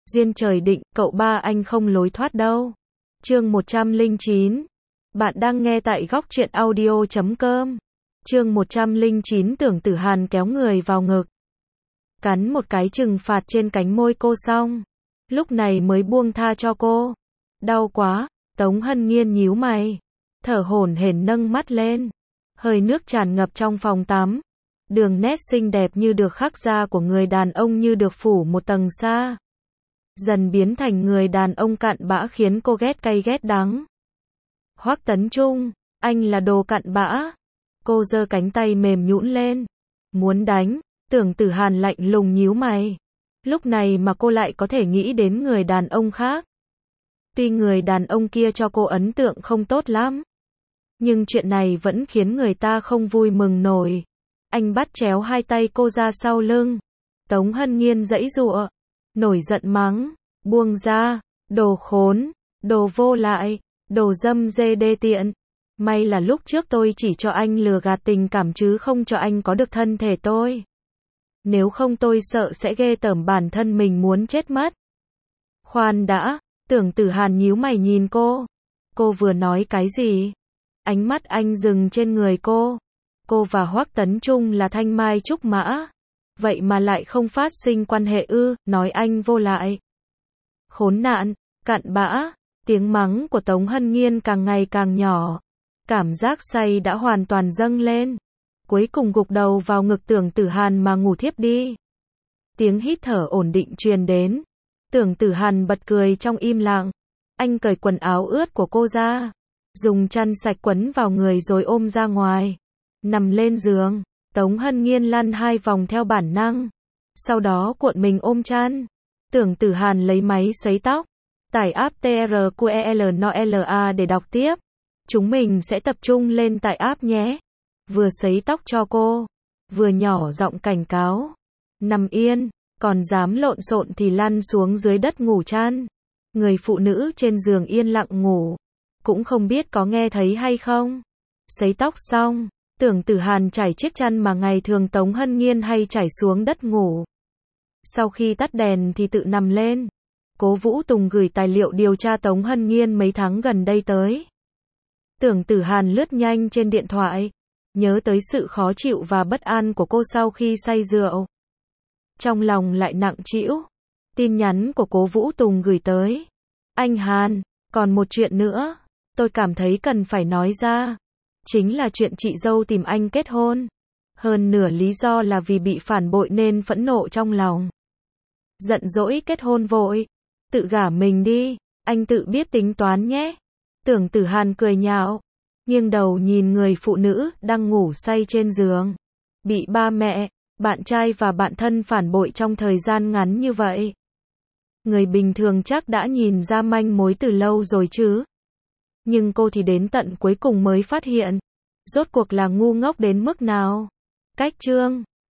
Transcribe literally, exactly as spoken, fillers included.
Duyên trời định, cậu ba anh không lối thoát đâu. Chương một trăm lẻ chín. Bạn đang nghe tại góc truyện audio chấm com. Chương một trăm lẻ chín. Tưởng Tử Hàn kéo người vào ngực, cắn một cái trừng phạt trên cánh môi cô xong, lúc này mới buông tha cho cô. Đau quá. Tống Hân Nghiên nhíu mày, thở hổn hển nâng mắt lên. Hơi nước tràn ngập trong phòng tắm. Đường nét xinh đẹp như được khắc ra của người đàn ông như được phủ một tầng sa, dần biến thành người đàn ông cặn bã khiến cô ghét cay ghét đắng. Hoắc Tấn Trung, anh là đồ cặn bã. Cô giơ cánh tay mềm nhũn lên, muốn đánh. Tưởng Tử Hàn lạnh lùng nhíu mày. Lúc này mà cô lại có thể nghĩ đến người đàn ông khác. Tuy người đàn ông kia cho cô ấn tượng không tốt lắm, nhưng chuyện này vẫn khiến người ta không vui mừng nổi. Anh bắt chéo hai tay cô ra sau lưng. Tống Hân Nghiên giãy giụa, nổi giận mắng, buông ra, đồ khốn, đồ vô lại, đồ dâm dê đê tiện. May là lúc trước tôi chỉ cho anh lừa gạt tình cảm chứ không cho anh có được thân thể tôi. Nếu không tôi sợ sẽ ghê tởm bản thân mình muốn chết mất. Khoan đã. Tưởng Tử Hàn nhíu mày nhìn cô. Cô vừa nói cái gì? Ánh mắt anh dừng trên người cô. Cô và Hoắc Tấn Trung là thanh mai trúc mã, vậy mà lại không phát sinh quan hệ ư? Nói anh vô lại, khốn nạn, cặn bã. Tiếng mắng của Tống Hân Nghiên càng ngày càng nhỏ. Cảm giác say đã hoàn toàn dâng lên. Cuối cùng gục đầu vào ngực Tưởng Tử Hàn mà ngủ thiếp đi. Tiếng hít thở ổn định truyền đến. Tưởng Tử Hàn bật cười trong im lặng. Anh cởi quần áo ướt của cô ra, dùng chăn sạch quấn vào người rồi ôm ra ngoài. Nằm lên giường, Tống Hân Nghiên lăn hai vòng theo bản năng, sau đó cuộn mình ôm chăn. Tưởng Tử Hàn lấy máy sấy tóc, tải app tê rờ quy e lờ en o lờ a để đọc tiếp. Chúng mình sẽ tập trung lên tại app nhé. Vừa sấy tóc cho cô, vừa nhỏ giọng cảnh cáo. Nằm yên, còn dám lộn xộn thì lăn xuống dưới đất ngủ chăn. Người phụ nữ trên giường yên lặng ngủ, cũng không biết có nghe thấy hay không. Sấy tóc xong, Tưởng Tử Hàn trải chiếc chăn mà ngày thường Tống Hân Nghiên hay trải xuống đất ngủ. Sau khi tắt đèn thì tự nằm lên. Cố Vũ Tùng gửi tài liệu điều tra Tống Hân Nghiên mấy tháng gần đây tới. Tưởng Tử Hàn lướt nhanh trên điện thoại, nhớ tới sự khó chịu và bất an của cô sau khi say rượu. Trong lòng lại nặng trĩu. Tin nhắn của Cố Vũ Tùng gửi tới. Anh Hàn, còn một chuyện nữa, tôi cảm thấy cần phải nói ra. Chính là chuyện chị dâu tìm anh kết hôn. Hơn nửa lý do là vì bị phản bội nên phẫn nộ trong lòng. Giận dỗi kết hôn vội. Tự gả mình đi, anh tự biết tính toán nhé. Tưởng Tử Hàn cười nhạo, nghiêng đầu nhìn người phụ nữ đang ngủ say trên giường. Bị ba mẹ, bạn trai và bạn thân phản bội trong thời gian ngắn như vậy. Người bình thường chắc đã nhìn ra manh mối từ lâu rồi chứ. Nhưng cô thì đến tận cuối cùng mới phát hiện. Rốt cuộc là ngu ngốc đến mức nào? Cách chương